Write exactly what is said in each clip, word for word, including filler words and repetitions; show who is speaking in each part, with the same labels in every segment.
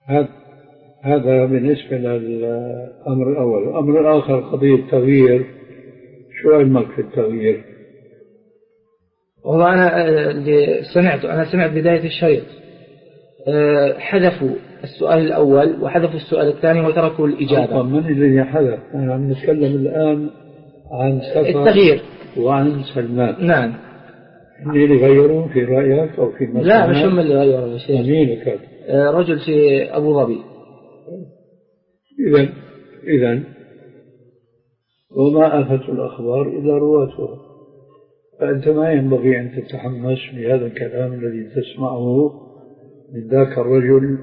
Speaker 1: هذا هذا بالنسبة للأمر الأول. الأمر الآخر قضية التغيير، شو علمك في التغيير؟
Speaker 2: والله أنا اللي سمعت أنا سمعت بداية الشريط حذفوا السؤال الأول وحذفوا السؤال الثاني وتركوا الإجابة.
Speaker 1: من الذي حذف؟ أنا عم نتكلم الآن عن سفر
Speaker 2: التغيير
Speaker 1: وعن سلمان.
Speaker 2: نعم.
Speaker 1: اللي غيروا في رأيك أو في المسألة؟
Speaker 2: لا، مش هم اللي غيروا شيء.
Speaker 1: مين كان؟
Speaker 2: رجل في أبو ظبي.
Speaker 1: إذن إذن وما آفة الأخبار إلا رواتها، فأنت ما ينبغي أن تتحمس بهذا الكلام الذي تسمعه من ذاك الرجل.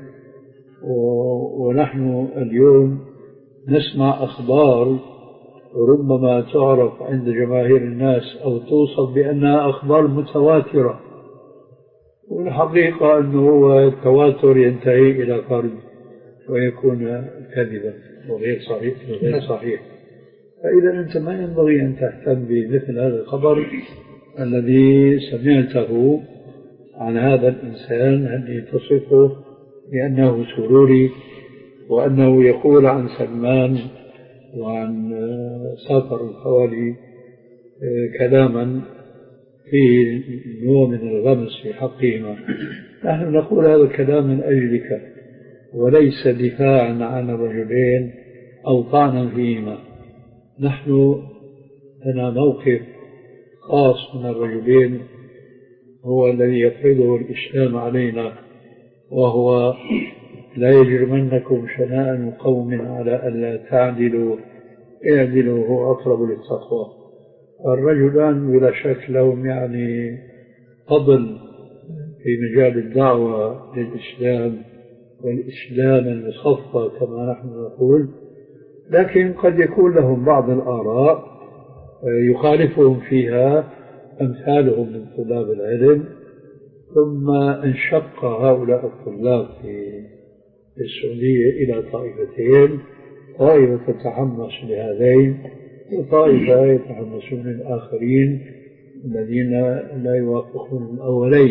Speaker 1: ونحن اليوم نسمع أخبار ربما تعرف عند جماهير الناس أو توصف بأنها أخبار متواترة، والحقيقة أنه التواتر ينتهي إلى فرد ويكون كذبا وغير صحيح وغير صحيح. فإذا أنت ما ينبغي أن تهتم بمثل هذا الخبر الذي سمعته عن هذا الإنسان الذي تصفه بأنه سروري، وأنه يقول عن سلمان وعن سافر الخوالي كلاما فيه نوع من الغمس في حقهما. نحن نقول هذا الكلام من أجلك وليس دفاعا عن الرجلين أو طعنا فيهما. نحن لنا موقف خاص من الرجلين هو الذي يفرضه الإسلام علينا، وهو لا يجرمنكم شنآن قوم على ألا تعدلوا اعدلوا هو أقرب للتقوى. الرجلان بلا شك لهم يعني فضل في مجال الدعوة للإسلام والإسلام المصفى كما نحن نقول، لكن قد يكون لهم بعض الآراء يخالفهم فيها أمثالهم من طلاب العلم. ثم انشق هؤلاء الطلاب في السعودية إلى طائفتين، طائفة تتحمس لهذين وطائفة يتحمسون الآخرين الذين لا يوافقون الأولين.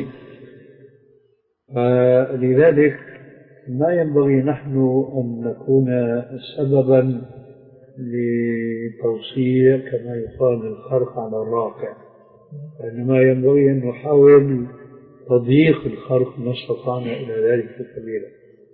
Speaker 1: فلذلك ما ينبغي نحن أن نكون سببا لتوسيع كما يقال الخرق على الراقع، وإنما ينبغي أن نحاول تضييق الخرق ما استطعنا إلى ذلك سبيلا.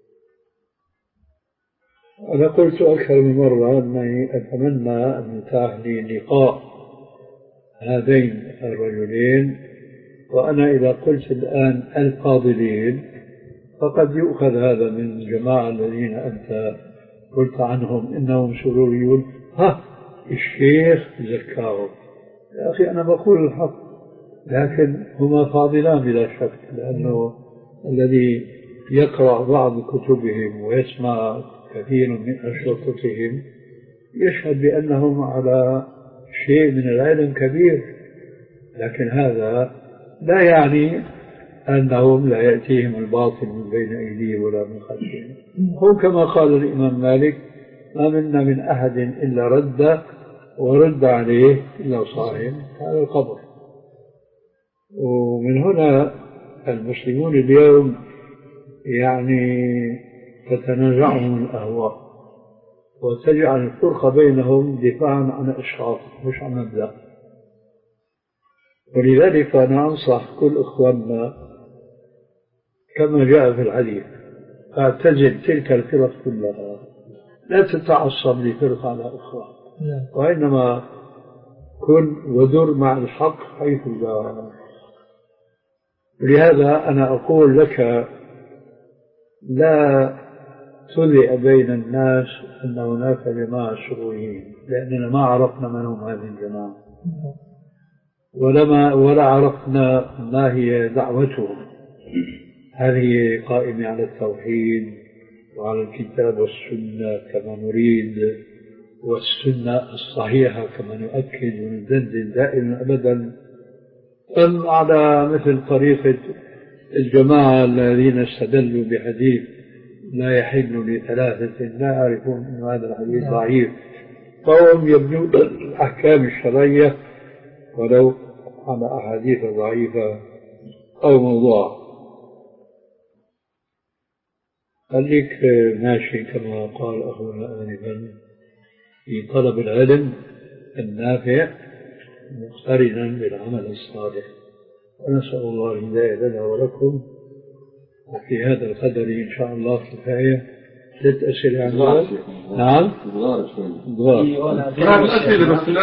Speaker 1: أنا قلت أكثر من مرة أنني أتمنى أن يتاح لي لقاء هذين الرجلين، وأنا إذا قلت الآن الفاضلين فقد يؤخذ هذا من الجماعة الذين أنت قلت عنهم إنهم سروريون، ها الشيخ زكاهم. يا أخي أنا بقول الحق، لكن هما فاضلان بلا شك، لأنه الذي يقرأ بعض كتبهم ويسمع كثير من أشرطتهم يشهد بأنهم على شيء من العلم كبير، لكن هذا لا يعني أنهم لا يأتيهم الباطل من بين أيديهم ولا من خلفهم. هو كما قال الإمام مالك: ما منا من أحد إلا رد ورد عليه إلا صاحب هذا القبر. ومن هنا المسلمون اليوم يعني تتنازعهم الأهواء وتجعل الفرقة بينهم دفاعا عن أشخاص مش عن مبدأ. ولذلك أنا أنصح كل إخواننا كما جاء في الحديث: فاعتزل تلك الفرق كلها، لا تتعصب لفرقة على أخرى، وإنما كن ودر مع الحق حيث جاء. لهذا أنا أقول لك لا تذع بين الناس أن هناك جماعة سروريين، لأننا ما عرفنا من هم هذه الجماعة ولما ولا عرفنا ما هي دعوتهم. هذه قائمة على التوحيد وعلى الكتاب والسنة كما نريد، والسنة الصحيحة كما نؤكد وندندن دائما أبدا، أم على مثل طريقة الجماعة الذين استدلوا بحديث لا يحل لثلاثة لا يعرفون أن هذا الحديث ضعيف، فهم يبنون الأحكام الشرعية ولو على أحاديث ضعيفة أو موضوعة. خليك ماشي كما قال أخونا آنفا في طلب العلم النافع مقترنا بالعمل الصالح، ونسأل الله الهداية لنا ولكم. وفي هذا القدر إن شاء الله كفاية. ست أسئلة عن نعم.